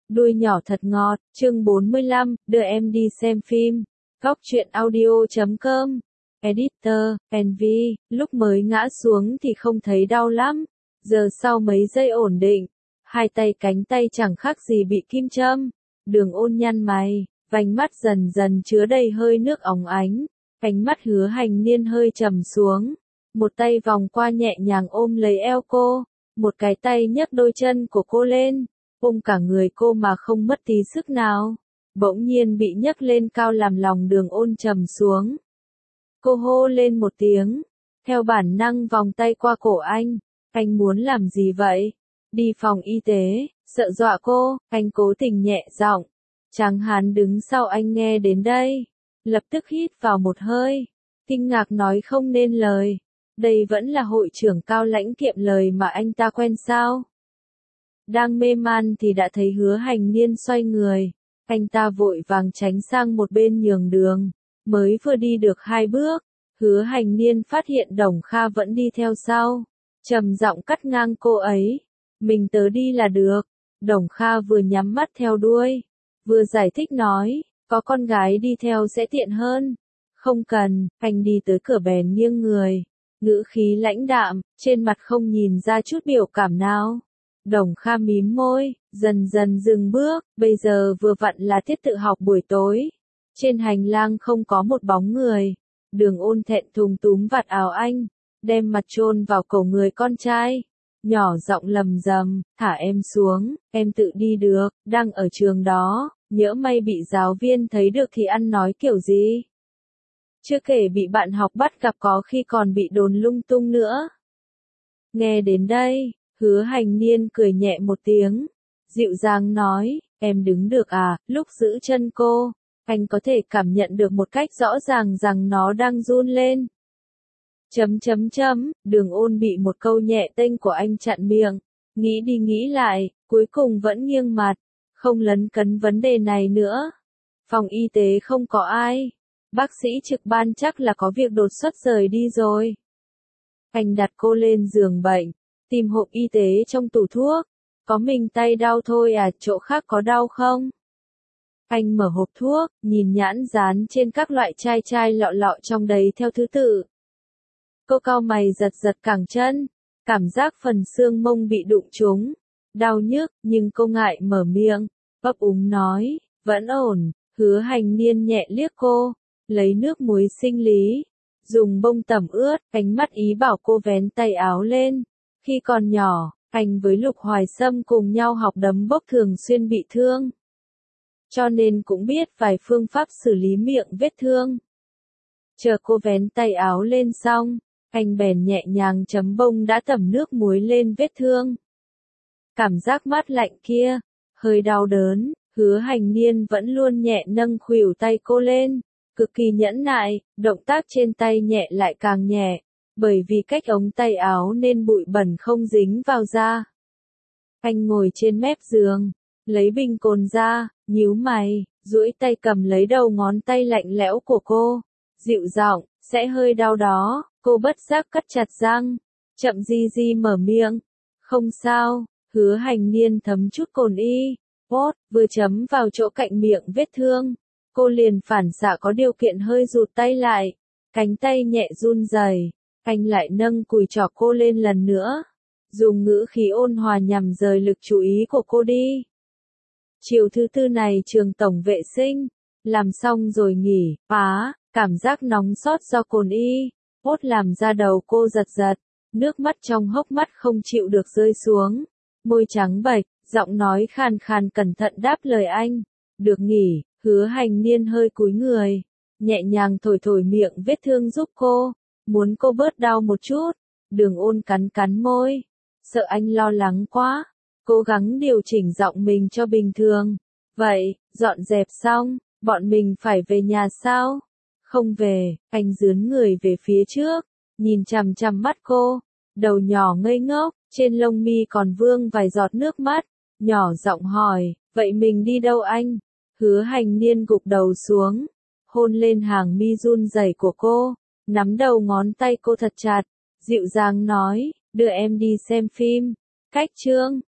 Đuôi nhỏ thật ngọt, chương 45, đưa em đi xem phim. Góc truyện audio.com. Editor, NV, lúc mới ngã xuống thì không thấy đau lắm. Giờ sau mấy giây ổn định, hai tay cánh tay chẳng khác gì bị kim châm. Đường Ôn nhăn mày, vành mắt dần dần chứa đầy hơi nước óng ánh. Ánh mắt Hứa Hành Niên hơi trầm xuống. Một tay vòng qua nhẹ nhàng ôm lấy eo cô. Một cái tay nhấc đôi chân của cô lên. Ôm cả người cô mà không mất tí sức nào. Bỗng nhiên bị nhấc lên cao làm lòng Đường Ôn trầm xuống. Cô hô lên một tiếng. Theo bản năng vòng tay qua cổ anh. Anh muốn làm gì vậy? Đi phòng y tế, sợ dọa cô, anh cố tình nhẹ giọng. Tráng hán đứng sau anh nghe đến đây. Lập tức hít vào một hơi. Kinh ngạc nói không nên lời. Đây vẫn là hội trưởng Cao Lãnh kiệm lời mà anh ta quen sao? Đang mê man thì đã thấy Hứa Hành Niên xoay người. Anh ta vội vàng tránh sang một bên nhường đường. Mới vừa đi được 2 bước, Hứa Hành Niên phát hiện Đồng Kha vẫn đi theo sau. Trầm giọng cắt ngang cô ấy. Mình tớ đi là được. Đồng Kha vừa nhắm mắt theo đuôi, vừa giải thích nói, có con gái đi theo sẽ tiện hơn. Không cần, anh đi tới cửa bèn nghiêng người. Ngữ khí lãnh đạm, trên mặt không nhìn ra chút biểu cảm nào. Đồng Kha mím môi, dần dần dừng bước, bây giờ vừa vặn là tiết tự học buổi tối. Trên hành lang không có một bóng người. Đường Ôn thẹn thùng túm vạt áo anh, đem mặt chôn vào cổ người con trai. Nhỏ giọng lầm rầm, thả em xuống, em tự đi được, đang ở trường đó, nhỡ may bị giáo viên thấy được thì ăn nói kiểu gì. Chưa kể bị bạn học bắt gặp có khi còn bị đồn lung tung nữa. Nghe đến đây, Hứa Hành Niên cười nhẹ một tiếng, dịu dàng nói, em đứng được à, lúc giữ chân cô, anh có thể cảm nhận được một cách rõ ràng rằng nó đang run lên. Đường Ôn bị một câu nhẹ tênh của anh chặn miệng, nghĩ đi nghĩ lại, cuối cùng vẫn nghiêng mặt, không lấn cấn vấn đề này nữa. Phòng y tế không có ai, bác sĩ trực ban chắc là có việc đột xuất rời đi rồi. Anh đặt cô lên giường bệnh, tìm hộp y tế trong tủ thuốc, có mình tay đau thôi à, chỗ khác có đau không? Anh mở hộp thuốc, nhìn nhãn dán trên các loại chai lọ lọ trong đấy theo thứ tự. Cô cau mày giật giật cẳng chân, cảm giác phần xương mông bị đụng trúng, đau nhức, nhưng cô ngại mở miệng, ấp úng nói, vẫn ổn. Hứa Hành Niên nhẹ liếc cô, lấy nước muối sinh lý, dùng bông tẩm ướt, ánh mắt ý bảo cô vén tay áo lên. Khi còn nhỏ, anh với Lục Hoài Sâm cùng nhau học đấm bốc thường xuyên bị thương. Cho nên cũng biết vài phương pháp xử lý miệng vết thương. Chờ cô vén tay áo lên xong, anh bèn nhẹ nhàng chấm bông đã tẩm nước muối lên vết thương. Cảm giác mát lạnh kia, hơi đau đớn, Hứa Hành Niên vẫn luôn nhẹ nâng khuỷu tay cô lên, cực kỳ nhẫn nại, động tác trên tay nhẹ lại càng nhẹ, bởi vì cách ống tay áo nên bụi bẩn không dính vào da. Anh ngồi trên mép giường, lấy bình cồn ra, nhíu mày, duỗi tay cầm lấy đầu ngón tay lạnh lẽo của cô, dịu giọng, sẽ hơi đau đó. Cô bất giác cắt chặt răng, chậm di mở miệng, không sao. Hứa Hành Niên thấm chút cồn y, vừa chấm vào chỗ cạnh miệng vết thương. Cô liền phản xạ có điều kiện hơi rụt tay lại, cánh tay nhẹ run rẩy. Anh lại nâng cùi trỏ cô lên lần nữa, dùng ngữ khí ôn hòa nhằm rời lực chú ý của cô đi. Chiều thứ tư này trường tổng vệ sinh, làm xong rồi nghỉ, cảm giác nóng sót do cồn y, làm ra đầu cô giật giật, nước mắt trong hốc mắt không chịu được rơi xuống, môi trắng bệch, giọng nói khàn khàn cẩn thận đáp lời anh. Được nghỉ. Hứa Hành Niên hơi cúi người, nhẹ nhàng thổi miệng vết thương giúp cô, muốn cô bớt đau một chút. Đường Ôn cắn môi, sợ anh lo lắng quá, cố gắng điều chỉnh giọng mình cho bình thường. Vậy, dọn dẹp xong, bọn mình phải về nhà sao? Không về. Anh dướn người về phía trước, nhìn chằm chằm mắt cô, đầu nhỏ ngây ngốc, trên lông mi còn vương vài giọt nước mắt, nhỏ giọng hỏi, vậy mình đi đâu anh? Hứa Hành Niên gục đầu xuống, hôn lên hàng mi run rẩy của cô, nắm đầu ngón tay cô thật chặt, dịu dàng nói, đưa em đi xem phim. Cách chương